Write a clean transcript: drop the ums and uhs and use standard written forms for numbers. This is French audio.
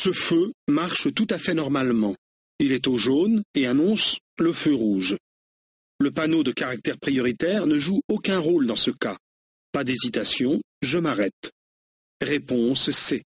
Ce feu marche tout à fait normalement. Il est au jaune et annonce le feu rouge. Le panneau de caractère prioritaire ne joue aucun rôle dans ce cas. Pas d'hésitation, je m'arrête. Réponse C.